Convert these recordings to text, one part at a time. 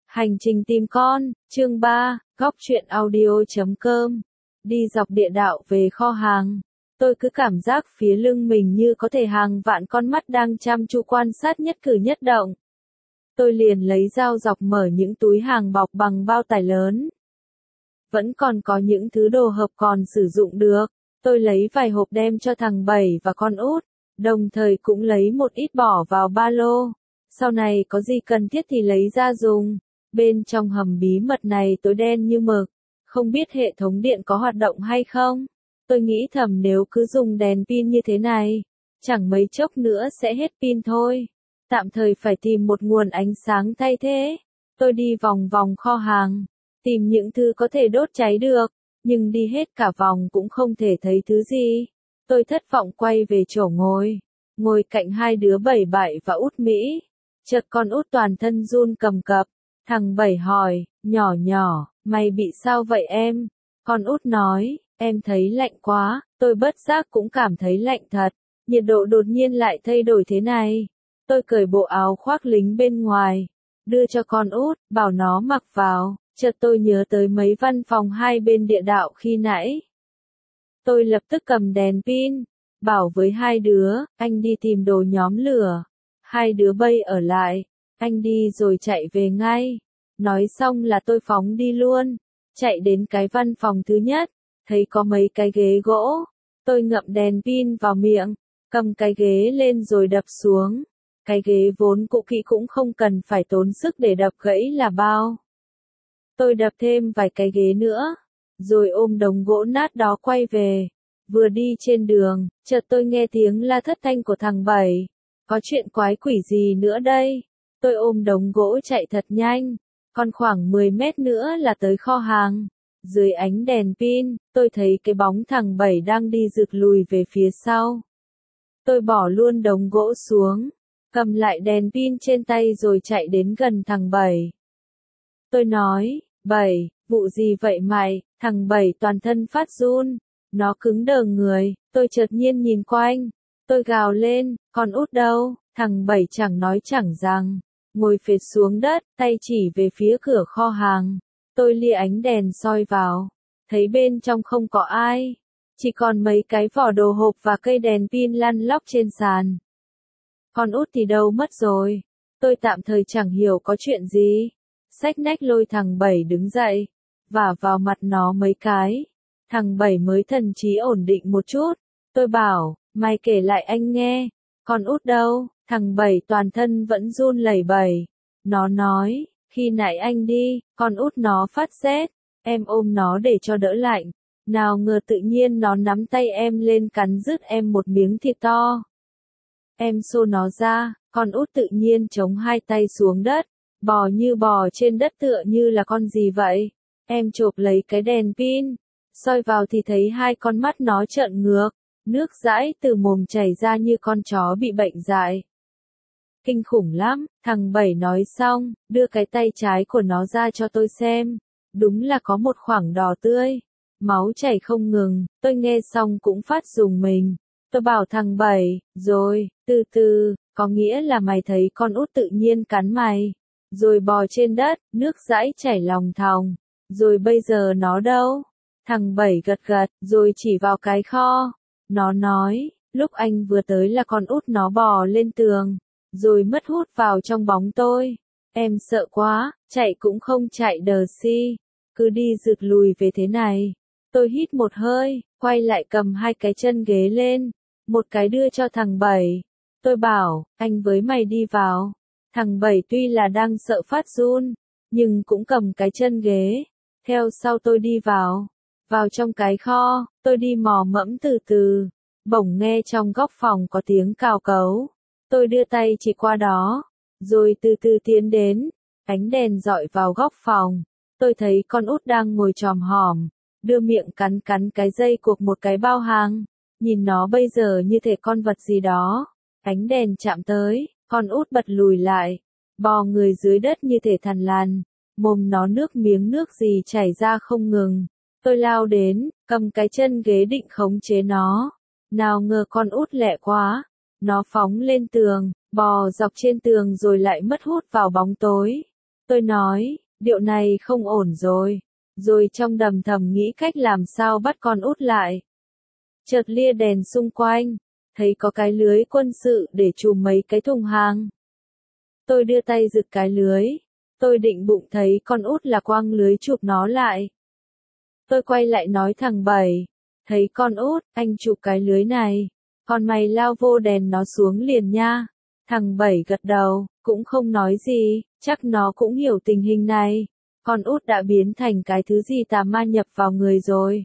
Hành trình tìm con, chương 3, góc truyện audio.com. Đi dọc địa đạo về kho hàng. Tôi cứ cảm giác phía lưng mình như có thể hàng vạn con mắt đang chăm chú quan sát nhất cử nhất động. Tôi liền lấy dao dọc mở những túi hàng bọc bằng bao tải lớn. Vẫn còn có những thứ đồ hộp còn sử dụng được. Tôi lấy vài hộp đem cho thằng Bảy và con út, đồng thời cũng lấy một ít bỏ vào ba lô. Sau này có gì cần thiết thì lấy ra dùng. Bên trong hầm bí mật này tối đen như mực, không biết hệ thống điện có hoạt động hay không. Tôi nghĩ thầm nếu cứ dùng đèn pin như thế này, chẳng mấy chốc nữa sẽ hết pin thôi. Tạm thời phải tìm một nguồn ánh sáng thay thế. Tôi đi vòng vòng kho hàng, tìm những thứ có thể đốt cháy được, nhưng đi hết cả vòng cũng không thể thấy thứ gì. Tôi thất vọng quay về chỗ ngồi cạnh hai đứa Bảy Bảy và Út Mỹ. Chợt con Út toàn thân run cầm cập. Thằng Bảy hỏi, nhỏ, mày bị sao vậy em? Con Út nói, em thấy lạnh quá. Tôi bất giác cũng cảm thấy lạnh thật. Nhiệt độ đột nhiên lại thay đổi thế này. Tôi cởi bộ áo khoác lính bên ngoài, đưa cho con Út, bảo nó mặc vào. Chợt tôi nhớ tới mấy văn phòng hai bên địa đạo khi nãy. Tôi lập tức cầm đèn pin, bảo với hai đứa, anh đi tìm đồ nhóm lửa. Hai đứa bay ở lại, anh đi rồi chạy về ngay. Nói xong là tôi phóng đi luôn, chạy đến cái văn phòng thứ nhất, thấy có mấy cái ghế gỗ. Tôi ngậm đèn pin vào miệng, cầm cái ghế lên rồi đập xuống. Cái ghế vốn cũ kỹ cũng không cần phải tốn sức để đập gãy là bao. Tôi đập thêm vài cái ghế nữa, rồi ôm đống gỗ nát đó quay về. Vừa đi trên đường, chợt tôi nghe tiếng la thất thanh của thằng Bảy. Có chuyện quái quỷ gì nữa đây? Tôi ôm đống gỗ chạy thật nhanh, còn khoảng 10 mét nữa là tới kho hàng. Dưới ánh đèn pin, tôi thấy cái bóng thằng Bảy đang đi rực lùi về phía sau. Tôi bỏ luôn đống gỗ xuống, cầm lại đèn pin trên tay rồi chạy đến gần thằng Bảy. Tôi nói, Bảy, vụ gì vậy mày? Thằng Bảy toàn thân phát run, nó cứng đờ người. Tôi chợt nhiên nhìn quanh, tôi gào lên, con Út đâu? Thằng Bảy chẳng nói chẳng rằng, ngồi phệt xuống đất, tay chỉ về phía cửa kho hàng. Tôi lia ánh đèn soi vào, thấy bên trong không có ai, chỉ còn mấy cái vỏ đồ hộp và cây đèn pin lăn lóc trên sàn. Con Út thì đâu mất rồi? Tôi tạm thời chẳng hiểu có chuyện gì. Xách nách lôi thằng Bảy đứng dậy, vả vào mặt nó mấy cái. Thằng Bảy mới thần trí ổn định một chút. Tôi bảo, mày kể lại anh nghe. Con Út đâu? Thằng Bảy toàn thân vẫn run lẩy bẩy. Nó nói, khi nãy anh đi, con Út nó phát rét. Em ôm nó để cho đỡ lạnh. Nào ngờ tự nhiên nó nắm tay em lên cắn rứt em một miếng thịt to. Em xô nó ra, con Út tự nhiên chống hai tay xuống đất, bò trên đất tựa như là con gì vậy. Em chộp lấy cái đèn pin, soi vào thì thấy hai con mắt nó trợn ngược, nước dãi từ mồm chảy ra như con chó bị bệnh dại. Kinh khủng lắm, thằng Bảy nói xong, đưa cái tay trái của nó ra cho tôi xem. Đúng là có một khoảng đỏ tươi, máu chảy không ngừng. Tôi nghe xong cũng phát rùng mình. Tôi bảo thằng Bảy, rồi, từ từ, có nghĩa là mày thấy con Út tự nhiên cắn mày, rồi bò trên đất, nước dãi chảy lòng thòng, rồi bây giờ nó đâu? Thằng Bảy gật gật, rồi chỉ vào cái kho. Nó nói, lúc anh vừa tới là con Út nó bò lên tường, rồi mất hút vào trong bóng tôi. Em sợ quá, chạy cũng không chạy đờ si, cứ đi rực lùi về thế này. Tôi hít một hơi, quay lại cầm hai cái chân ghế lên, một cái đưa cho thằng Bảy. Tôi bảo, anh với mày đi vào. Thằng Bảy tuy là đang sợ phát run, nhưng cũng cầm cái chân ghế. Theo sau tôi đi vào. Vào trong cái kho, tôi đi mò mẫm từ từ. Bỗng nghe trong góc phòng có tiếng cào cấu. Tôi đưa tay chỉ qua đó, rồi từ từ tiến đến. Ánh đèn dọi vào góc phòng. Tôi thấy con Út đang ngồi chòm hòm, đưa miệng cắn cái dây cuộc một cái bao hàng. Nhìn nó bây giờ như thể con vật gì đó. Ánh đèn chạm tới, con Út bật lùi lại, bò người dưới đất như thể thằn lằn, mồm nó nước miếng nước gì chảy ra không ngừng. Tôi lao đến, cầm cái chân ghế định khống chế nó. Nào ngờ con Út lẹ quá, nó phóng lên tường, bò dọc trên tường rồi lại mất hút vào bóng tối. Tôi nói, điệu này không ổn rồi. Rồi trong đầm thầm nghĩ cách làm sao bắt con út lại. Chợt lia đèn xung quanh, thấy có cái lưới quân sự để trùm mấy cái thùng hàng. Tôi đưa tay giựt cái lưới. Tôi định bụng thấy con út là quăng lưới chụp nó lại. Tôi quay lại nói thằng Bảy, thấy con út, anh chụp cái lưới này. Còn mày lao vô đèn nó xuống liền nha. Thằng Bảy gật đầu, cũng không nói gì, chắc nó cũng hiểu tình hình này. Con út đã biến thành cái thứ gì tà ma nhập vào người rồi.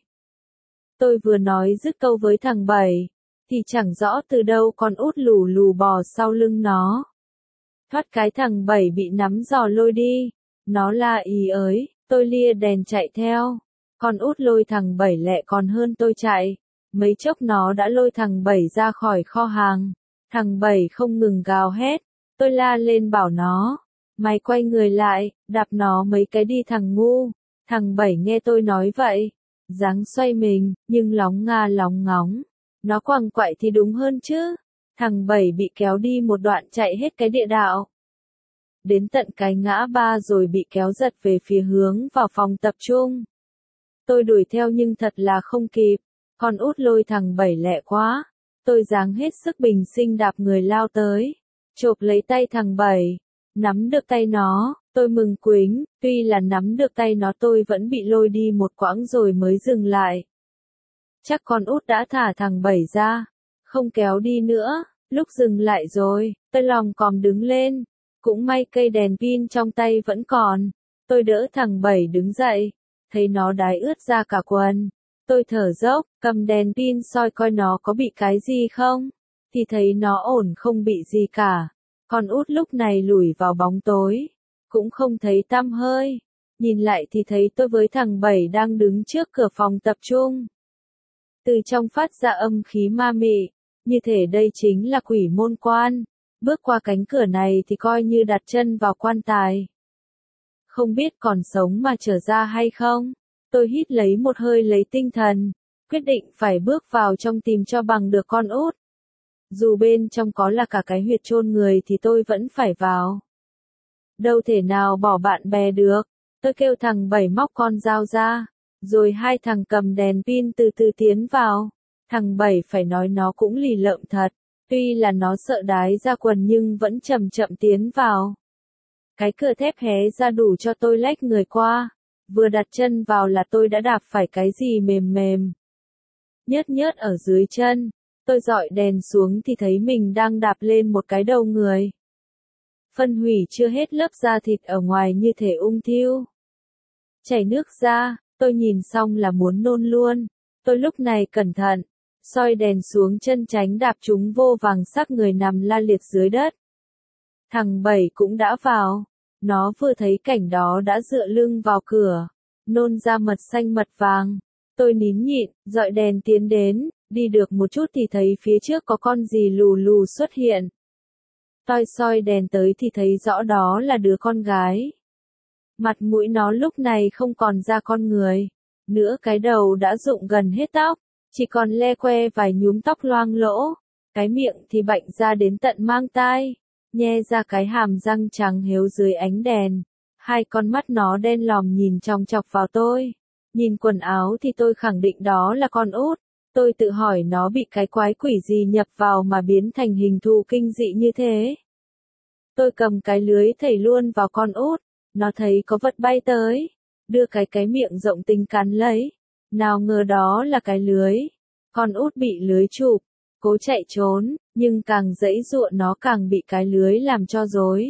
Tôi vừa nói dứt câu với thằng Bảy, thì chẳng rõ từ đâu con út lù lù bò sau lưng nó. Thoát cái thằng Bảy bị nắm giò lôi đi. Nó la ý ới, tôi lia đèn chạy theo. Con út lôi thằng Bảy lẹ còn hơn tôi chạy. Mấy chốc nó đã lôi thằng Bảy ra khỏi kho hàng. Thằng Bảy không ngừng gào hét. Tôi la lên bảo nó, mày quay người lại, đạp nó mấy cái đi thằng ngu. Thằng Bảy nghe tôi nói vậy, dáng xoay mình, nhưng lóng nga lóng ngóng. Nó quăng quại thì đúng hơn chứ. Thằng Bảy bị kéo đi một đoạn chạy hết cái địa đạo. Đến tận cái ngã ba rồi bị kéo giật về phía hướng vào phòng tập trung. Tôi đuổi theo nhưng thật là không kịp. Con út lôi thằng Bảy lẹ quá. Tôi giáng hết sức bình sinh đạp người lao tới. Chộp lấy tay thằng Bảy. Nắm được tay nó, tôi mừng quính. Tuy là nắm được tay nó tôi vẫn bị lôi đi một quãng rồi mới dừng lại. Chắc con út đã thả thằng Bảy ra. Không kéo đi nữa. Lúc dừng lại rồi, tôi lòng còm đứng lên. Cũng may cây đèn pin trong tay vẫn còn. Tôi đỡ thằng Bảy đứng dậy. Thấy nó đái ướt ra cả quần. Tôi thở dốc, cầm đèn pin soi coi nó có bị cái gì không. Thì thấy nó ổn không bị gì cả. Con út lúc này lủi vào bóng tối. Cũng không thấy tăm hơi. Nhìn lại thì thấy tôi với thằng Bảy đang đứng trước cửa phòng tập trung. Từ trong phát ra âm khí ma mị. Như thể đây chính là quỷ môn quan. Bước qua cánh cửa này thì coi như đặt chân vào quan tài. Không biết còn sống mà trở ra hay không. Tôi hít lấy một hơi lấy tinh thần. Quyết định phải bước vào trong tìm cho bằng được con út. Dù bên trong có là cả cái huyệt chôn người thì tôi vẫn phải vào. Đâu thể nào bỏ bạn bè được. Tôi kêu thằng Bảy móc con dao ra. Rồi hai thằng cầm đèn pin từ từ tiến vào. Thằng Bảy phải nói nó cũng lì lợm thật. Tuy là nó sợ đái ra quần nhưng vẫn chậm chậm tiến vào. Cái cửa thép hé ra đủ cho tôi lách người qua. Vừa đặt chân vào là tôi đã đạp phải cái gì mềm mềm. Nhớt nhớt ở dưới chân. Tôi dọi đèn xuống thì thấy mình đang đạp lên một cái đầu người. Phân hủy chưa hết lớp da thịt ở ngoài như thể ung thiêu. Chảy nước ra, tôi nhìn xong là muốn nôn luôn. Tôi lúc này cẩn thận, soi đèn xuống chân tránh đạp chúng vô vàng xác người nằm la liệt dưới đất. Thằng Bảy cũng đã vào. Nó vừa thấy cảnh đó đã dựa lưng vào cửa. Nôn ra mật xanh mật vàng. Tôi nín nhịn, dọi đèn tiến đến. Đi được một chút thì thấy phía trước có con gì lù lù xuất hiện. Tôi soi đèn tới thì thấy rõ đó là đứa con gái. Mặt mũi nó lúc này không còn da con người. Nữa cái đầu đã rụng gần hết tóc. Chỉ còn le que vài nhúm tóc loang lỗ. Cái miệng thì bệnh ra đến tận mang tai. Nhe ra cái hàm răng trắng héo dưới ánh đèn. Hai con mắt nó đen lòm nhìn chòng chọc vào tôi. Nhìn quần áo thì tôi khẳng định đó là con út. Tôi tự hỏi nó bị cái quái quỷ gì nhập vào mà biến thành hình thù kinh dị như thế. Tôi cầm cái lưới thảy luôn vào con út. Nó thấy có vật bay tới. Đưa cái miệng rộng tính cắn lấy. Nào ngờ đó là cái lưới. Con út bị lưới chụp. Cố chạy trốn, nhưng càng giãy giụa nó càng bị cái lưới làm cho rối.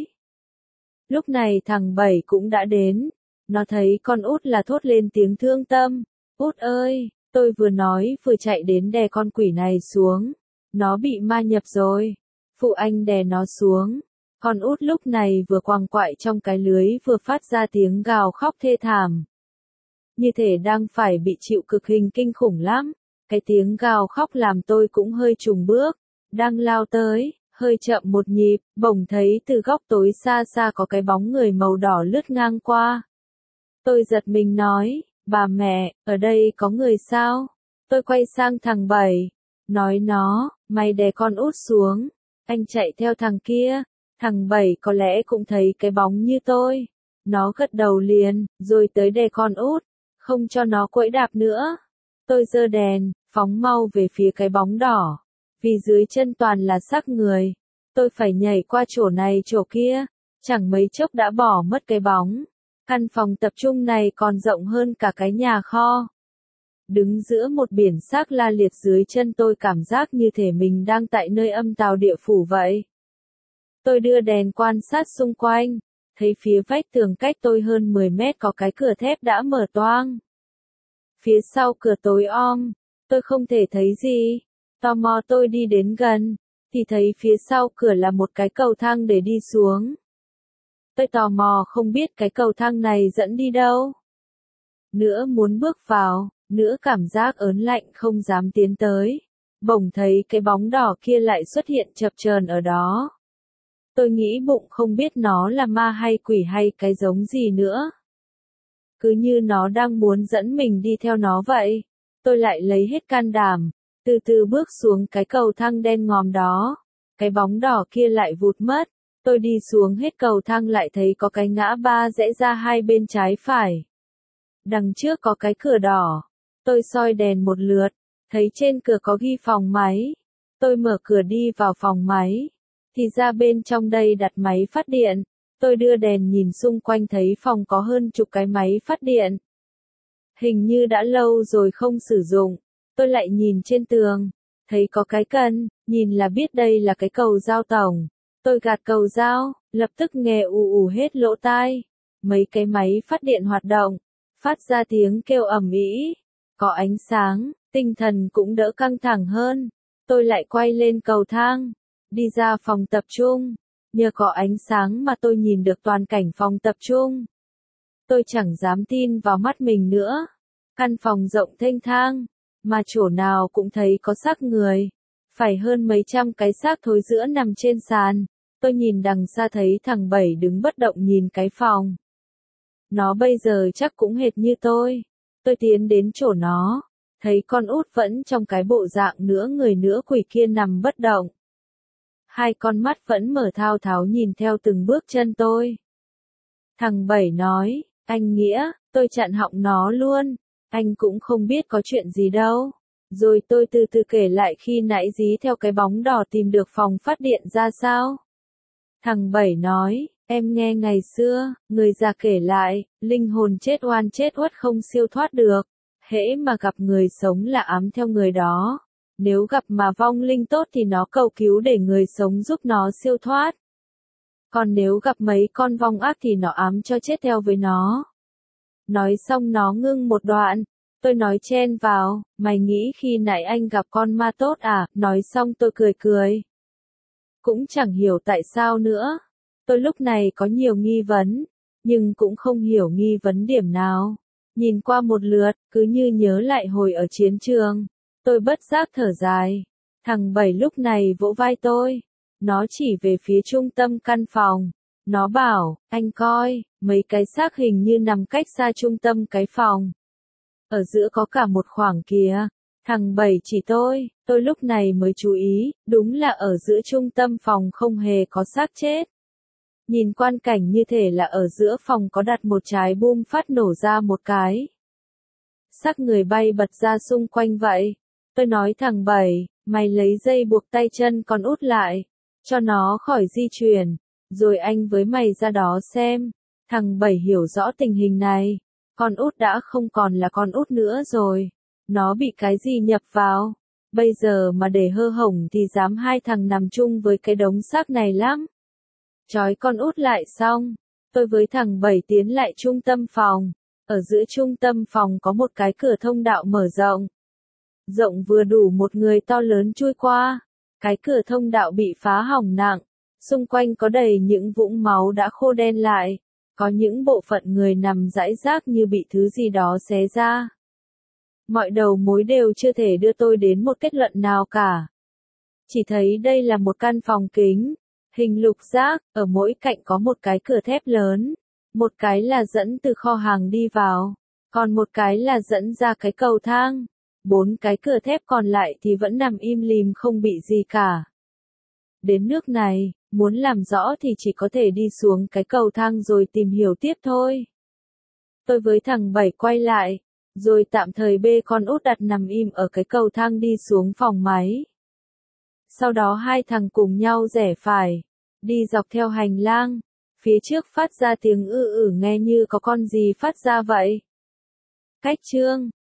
Lúc này thằng Bảy cũng đã đến. Nó thấy con út là thốt lên tiếng thương tâm. Út ơi, tôi vừa nói vừa chạy đến đè con quỷ này xuống. Nó bị ma nhập rồi. Phụ anh đè nó xuống. Con út lúc này vừa quằn quại trong cái lưới vừa phát ra tiếng gào khóc thê thảm. Như thể đang phải bị chịu cực hình kinh khủng lắm. Cái tiếng gào khóc làm tôi cũng hơi chùng bước. Đang lao tới, hơi chậm một nhịp, bỗng thấy từ góc tối xa xa có cái bóng người màu đỏ lướt ngang qua. Tôi giật mình nói, bà mẹ, ở đây có người sao? Tôi quay sang thằng Bảy. Nói nó, mày đè con út xuống. Anh chạy theo thằng kia. Thằng Bảy có lẽ cũng thấy cái bóng như tôi. Nó gật đầu liền, rồi tới đè con út, không cho nó quẫy đạp nữa. Tôi giơ đèn, phóng mau về phía cái bóng đỏ. Vì dưới chân toàn là xác người. Tôi phải nhảy qua chỗ này chỗ kia, chẳng mấy chốc đã bỏ mất cái bóng. Căn phòng tập trung này còn rộng hơn cả cái nhà kho. Đứng giữa một biển xác la liệt dưới chân tôi cảm giác như thể mình đang tại nơi âm tào địa phủ vậy. Tôi đưa đèn quan sát xung quanh, thấy phía vách tường cách tôi hơn 10 mét có cái cửa thép đã mở toang. Phía sau cửa tối om, tôi không thể thấy gì. Tò mò tôi đi đến gần, thì thấy phía sau cửa là một cái cầu thang để đi xuống. Tôi tò mò không biết cái cầu thang này dẫn đi đâu. Nữa muốn bước vào, nữa cảm giác ớn lạnh không dám tiến tới. Bỗng thấy cái bóng đỏ kia lại xuất hiện chập chờn ở đó. Tôi nghĩ bụng không biết nó là ma hay quỷ hay cái giống gì nữa. Cứ như nó đang muốn dẫn mình đi theo nó vậy. Tôi lại lấy hết can đảm, từ từ bước xuống cái cầu thang đen ngòm đó. Cái bóng đỏ kia lại vụt mất. Tôi đi xuống hết cầu thang lại thấy có cái ngã ba rẽ ra hai bên trái phải. Đằng trước có cái cửa đỏ. Tôi soi đèn một lượt, thấy trên cửa có ghi phòng máy. Tôi mở cửa đi vào phòng máy. Thì ra bên trong đây đặt máy phát điện. Tôi đưa đèn nhìn xung quanh thấy phòng có hơn chục cái máy phát điện. Hình như đã lâu rồi không sử dụng. Tôi lại nhìn trên tường, thấy có cái cân, nhìn là biết đây là cái cầu dao tổng. Tôi gạt cầu dao, lập tức nghe ù ù hết lỗ tai. Mấy cái máy phát điện hoạt động, phát ra tiếng kêu ầm ĩ, có ánh sáng, tinh thần cũng đỡ căng thẳng hơn. Tôi lại quay lên cầu thang, đi ra phòng tập trung. Nhờ có ánh sáng mà tôi nhìn được toàn cảnh phòng tập trung. Tôi chẳng dám tin vào mắt mình nữa. Căn phòng rộng thênh thang, mà chỗ nào cũng thấy có xác người. Phải hơn mấy trăm cái xác thối rữa nằm trên sàn. Tôi nhìn đằng xa thấy thằng Bảy đứng bất động nhìn cái phòng. Nó bây giờ chắc cũng hệt như tôi. Tôi tiến đến chỗ nó, thấy con út vẫn trong cái bộ dạng nửa người nửa quỷ kia nằm bất động. Hai con mắt vẫn mở thao tháo nhìn theo từng bước chân tôi. Thằng Bảy nói, anh Nghĩa, tôi chặn họng nó luôn, anh cũng không biết có chuyện gì đâu. Rồi tôi từ từ kể lại khi nãy dí theo cái bóng đỏ tìm được phòng phát điện ra sao. Thằng Bảy nói, em nghe ngày xưa, người già kể lại, linh hồn chết oan chết uất không siêu thoát được. Hễ mà gặp người sống là ám theo người đó. Nếu gặp mà vong linh tốt thì nó cầu cứu để người sống giúp nó siêu thoát. Còn nếu gặp mấy con vong ác thì nó ám cho chết theo với nó. Nói xong nó ngưng một đoạn. Tôi nói chen vào, mày nghĩ khi nãy anh gặp con ma tốt à? Nói xong tôi cười cười. Cũng chẳng hiểu tại sao nữa. Tôi lúc này có nhiều nghi vấn, nhưng cũng không hiểu nghi vấn điểm nào. Nhìn qua một lượt, cứ như nhớ lại hồi ở chiến trường. Tôi bất giác thở dài. Thằng Bảy lúc này vỗ vai tôi. Nó chỉ về phía trung tâm căn phòng. Nó bảo, anh coi, mấy cái xác hình như nằm cách xa trung tâm cái phòng. Ở giữa có cả một khoảng kìa. Thằng Bảy chỉ tôi lúc này mới chú ý, đúng là ở giữa trung tâm phòng không hề có xác chết. Nhìn quan cảnh như thể là ở giữa phòng có đặt một trái bom phát nổ ra một cái. Xác người bay bật ra xung quanh vậy. Tôi nói thằng Bảy, mày lấy dây buộc tay chân con út lại, cho nó khỏi di chuyển, rồi anh với mày ra đó xem. Thằng Bảy hiểu rõ tình hình này, con út đã không còn là con út nữa rồi, nó bị cái gì nhập vào, bây giờ mà để hơ hổng thì dám hai thằng nằm chung với cái đống xác này lắm. Trói con út lại xong, tôi với thằng Bảy tiến lại trung tâm phòng, ở giữa trung tâm phòng có một cái cửa thông đạo mở rộng. Rộng vừa đủ một người to lớn chui qua. Cái cửa thông đạo bị phá hỏng nặng. Xung quanh có đầy những vũng máu đã khô đen lại. Có những bộ phận người nằm rải rác như bị thứ gì đó xé ra. Mọi đầu mối đều chưa thể đưa tôi đến một kết luận nào cả. Chỉ thấy đây là một căn phòng kính, hình lục giác, ở mỗi cạnh có một cái cửa thép lớn. Một cái là dẫn từ kho hàng đi vào. Còn một cái là dẫn ra cái cầu thang. 4 cái cửa thép còn lại thì vẫn nằm im lìm không bị gì cả. Đến nước này, muốn làm rõ thì chỉ có thể đi xuống cái cầu thang rồi tìm hiểu tiếp thôi. Tôi với thằng Bảy quay lại, rồi tạm thời bê con út đặt nằm im ở cái cầu thang đi xuống phòng máy. Sau đó hai thằng cùng nhau rẽ phải, đi dọc theo hành lang, phía trước phát ra tiếng nghe như có con gì phát ra vậy. Cách chương